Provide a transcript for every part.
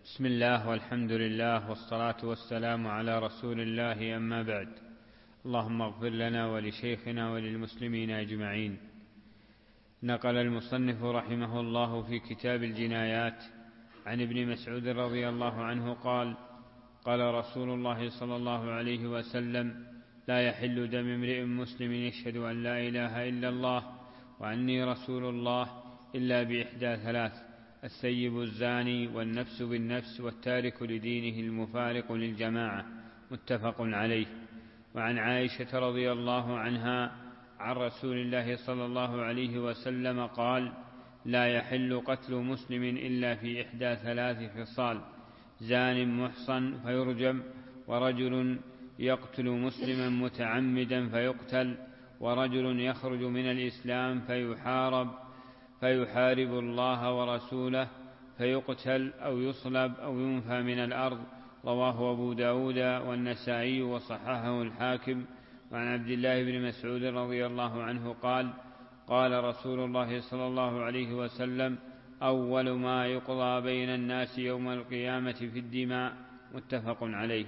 بسم الله والحمد لله والصلاة والسلام على رسول الله، أما بعد. اللهم اغفر لنا ولشيخنا وللمسلمين أجمعين. نقل المصنف رحمه الله في كتاب الجنايات عن ابن مسعود رضي الله عنه قال: قال رسول الله صلى الله عليه وسلم: لا يحل دم امرئ مسلم يشهد أن لا إله إلا الله وأني رسول الله إلا بإحدى ثلاث: الثيب الزاني، والنفس بالنفس، والتارك لدينه المفارق للجماعة. متفق عليه. وعن عائشة رضي الله عنها عن رسول الله صلى الله عليه وسلم قال: لا يحل قتل مسلم إلا في إحدى ثلاث خصال: زان محصن فيرجم، ورجل يقتل مسلما متعمدا فيقتل، ورجل يخرج من الإسلام فيحارب الله ورسوله فيقتل أو يصلب أو ينفى من الأرض. رواه أبو داود والنسائي وصححه الحاكم. وعن عبد الله بن مسعود رضي الله عنه قال: قال رسول الله صلى الله عليه وسلم: أول ما يقضى بين الناس يوم القيامة في الدماء. متفق عليه.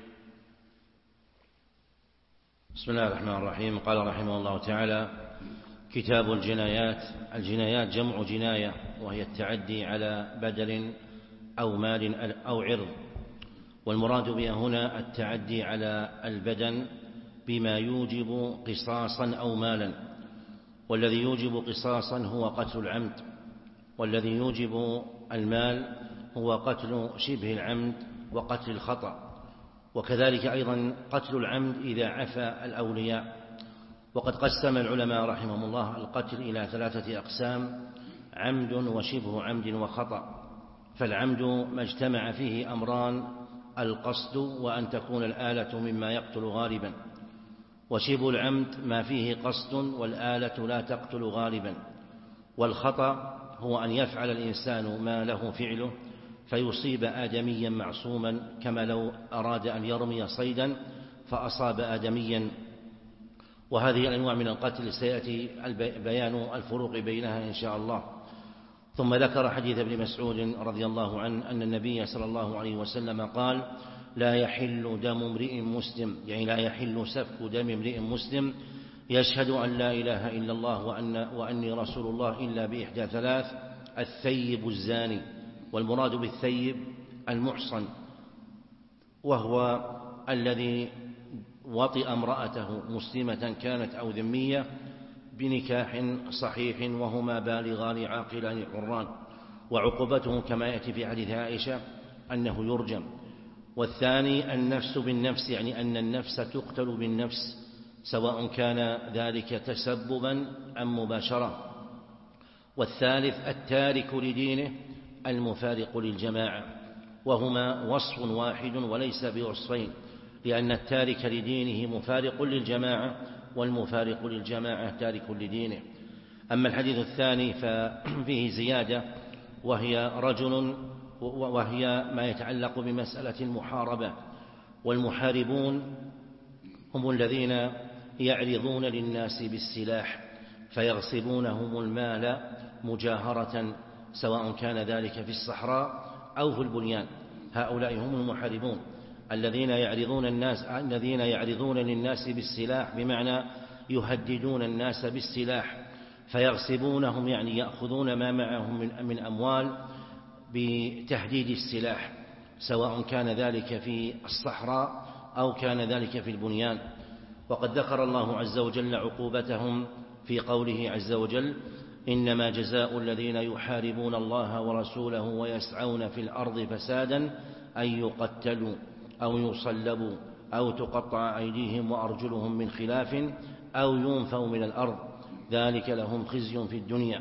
بسم الله الرحمن الرحيم. قال رحمه الله تعالى: كتاب الجنايات. الجنايات جمع جناية، وهي التعدي على بدل أو مال أو عرض، والمراد بها هنا التعدي على البدن بما يوجب قصاصا أو مالا، والذي يوجب قصاصا هو قتل العمد، والذي يوجب المال هو قتل شبه العمد وقتل الخطأ، وكذلك أيضا قتل العمد إذا عفى الأولياء. وقد قسم العلماء رحمهم الله القتل إلى ثلاثة أقسام: عمد وشبه عمد وخطأ. فالعمد ما اجتمع فيه أمران: القصد وأن تكون الآلة مما يقتل غالبا، وشبه العمد ما فيه قصد والآلة لا تقتل غالبا. والخطأ هو أن يفعل الإنسان ما له فعله فيصيب آدميا معصوما، كما لو أراد أن يرمي صيدا فأصاب آدميا. وهذه الأنواع من القتل سيأتي بيان الفروق بينها إن شاء الله. ثم ذكر حديث ابن مسعود رضي الله عنه أن النبي صلى الله عليه وسلم قال: لا يحل دم امرئ مسلم، يعني لا يحل سفك دم امرئ مسلم يشهد أن لا إله إلا الله وأني رسول الله إلا بإحدى ثلاث: الثيب الزاني، والمراد بالثيب المحصن، وهو الذي وطئ امرأته مسلمة كانت أو ذمية بنكاح صحيح وهما بالغان عاقلان حران، وعقوبته كما يأتي في حديث عائشة أنه يرجم. والثاني النفس بالنفس، يعني أن النفس تقتل بالنفس سواء كان ذلك تسببا أم مباشرة. والثالث التارك لدينه المفارق للجماعة، وهما وصف واحد وليس بوصفين، لأن التارك لدينه مفارق للجماعة، والمفارق للجماعة تارك لدينه. أما الحديث الثاني ففيه زيادة، وهي ما يتعلق بمسألة المحاربة. والمحاربون هم الذين يعرضون للناس بالسلاح فيغصبونهم المال مجاهرة، سواء كان ذلك في الصحراء أو في البنيان. هؤلاء هم المحاربون الذين يعرضون للناس بالسلاح، بمعنى يهددون الناس بالسلاح فيغصبونهم، يعني يأخذون ما معهم من أموال بتهديد السلاح، سواء كان ذلك في الصحراء أو كان ذلك في البنيان. وقد ذكر الله عز وجل عقوبتهم في قوله عز وجل: إنما جزاء الذين يحاربون الله ورسوله ويسعون في الأرض فسادا أن يقتلوا أو يصلبوا أو تقطع أيديهم وأرجلهم من خلاف أو ينفوا من الأرض، ذلك لهم خزي في الدنيا.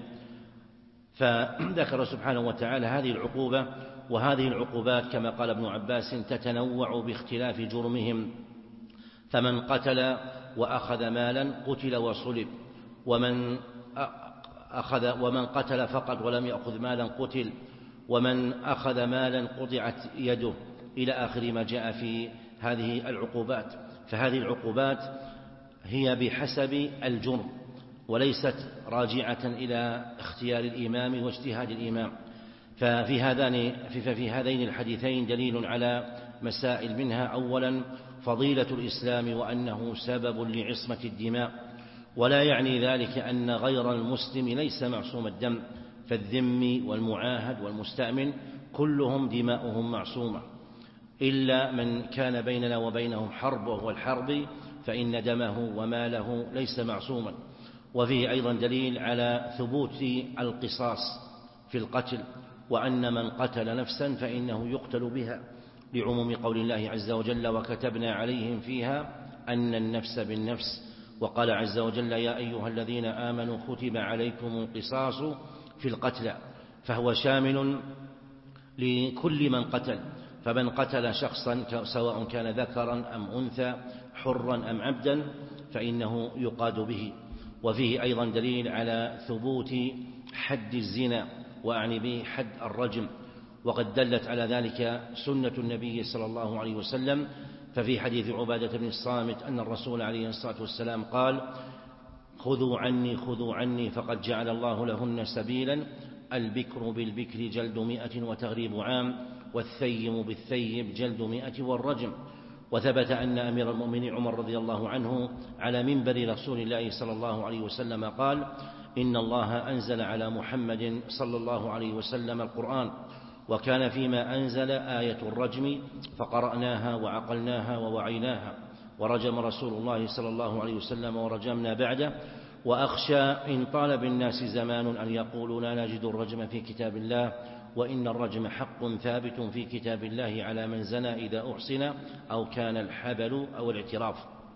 فذكر سبحانه وتعالى هذه العقوبة، وهذه العقوبات كما قال ابن عباس تتنوع باختلاف جرمهم، فمن قتل وأخذ مالا قتل وصلب، ومن قتل فقط ولم يأخذ مالا قتل، ومن أخذ مالا قطعت يده، إلى آخر ما جاء في هذه العقوبات. فهذه العقوبات هي بحسب الجرم وليست راجعة إلى اختيار الإمام واجتهاد الإمام. ففي هذين الحديثين دليل على مسائل، منها أولا فضيلة الإسلام وأنه سبب لعصمة الدماء، ولا يعني ذلك أن غير المسلم ليس معصوم الدم، فالذم والمعاهد والمستأمن كلهم دماؤهم معصومة، إلا من كان بيننا وبينهم حرب وهو الحربي فإن دمه وماله ليس معصوما. وفيه أيضا دليل على ثبوت القصاص في القتل، وأن من قتل نفسا فإنه يقتل بها، لعموم قول الله عز وجل: وكتبنا عليهم فيها أن النفس بالنفس. وقال عز وجل: يا أيها الذين آمنوا كتب عليكم القصاص في القتلى، فهو شامل لكل من قتل، فمن قتل شخصا سواء كان ذكرا أم أنثى، حرا أم عبدا، فإنه يقاد به. وفيه أيضا دليل على ثبوت حد الزنا، وأعني به حد الرجم، وقد دلت على ذلك سنة النبي صلى الله عليه وسلم، ففي حديث عبادة بن الصامت أن الرسول عليه الصلاة والسلام قال: خذوا عني فقد جعل الله لهن سبيلا، البكر بالبكر جلد 100 وتغريب عام، والثيب بالثيب جلد 100 والرجم. وثبت أن أمير المؤمنين عمر رضي الله عنه على منبر رسول الله صلى الله عليه وسلم قال: إن الله أنزل على محمد صلى الله عليه وسلم القرآن، وكان فيما أنزل آية الرجم، فقرأناها وعقلناها ووعيناها، ورجم رسول الله صلى الله عليه وسلم ورجمنا بعده، وأخشى إن طال بالناس زمان أن يقولوا لا نجد الرجم في كتاب الله، وإن الرجم حق ثابت في كتاب الله على من زنى إذا أحسن أو كان الحبل أو الاعتراف.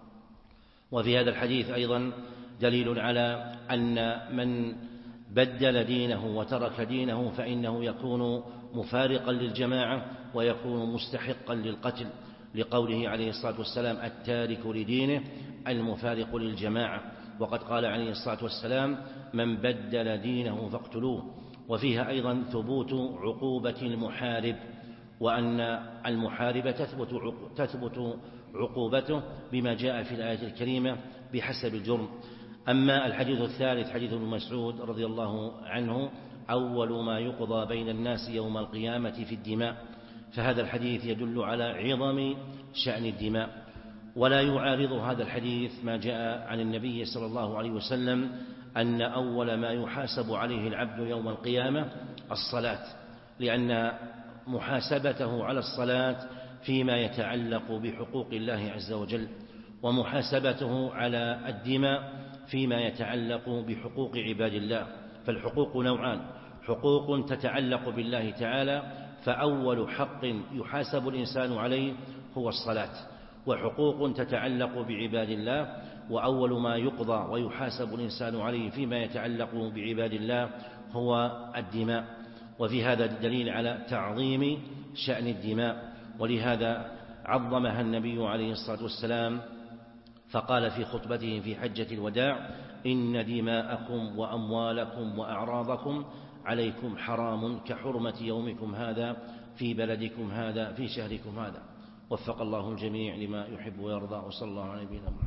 وفي هذا الحديث أيضا دليل على أن من بدل دينه وترك دينه فإنه يكون مفارقا للجماعة ويكون مستحقا للقتل، لقوله عليه الصلاة والسلام: التارك لدينه المفارق للجماعة. وقد قال عليه الصلاة والسلام: من بدل دينه فاقتلوه. وفيها أيضا ثبوت عقوبة المحارب، وأن المحارب تثبت عقوبته بما جاء في الآية الكريمة بحسب الجرم. أما الحديث الثالث حديث ابن مسعود رضي الله عنه: أول ما يقضى بين الناس يوم القيامة في الدماء، فهذا الحديث يدل على عظم شأن الدماء. ولا يعارض هذا الحديث ما جاء عن النبي صلى الله عليه وسلم أن أول ما يحاسب عليه العبد يوم القيامة الصلاة، لأن محاسبته على الصلاة فيما يتعلق بحقوق الله عز وجل، ومحاسبته على الدماء فيما يتعلق بحقوق عباد الله. فالحقوق نوعان: حقوق تتعلق بالله تعالى، فأول حق يحاسب الإنسان عليه هو الصلاة، وحقوق تتعلق بعباد الله، وأول ما يقضى ويحاسب الإنسان عليه فيما يتعلق بعباد الله هو الدماء. وفي هذا دليل على تعظيم شأن الدماء، ولهذا عظمها النبي عليه الصلاة والسلام، فقال في خطبته في حجة الوداع: إن دماءكم وأموالكم وأعراضكم عليكم حرام كحرمة يومكم هذا في بلدكم هذا في شهركم هذا. وفق الله الجميع لما يحب ويرضى، وصلى الله على نبينا محمد.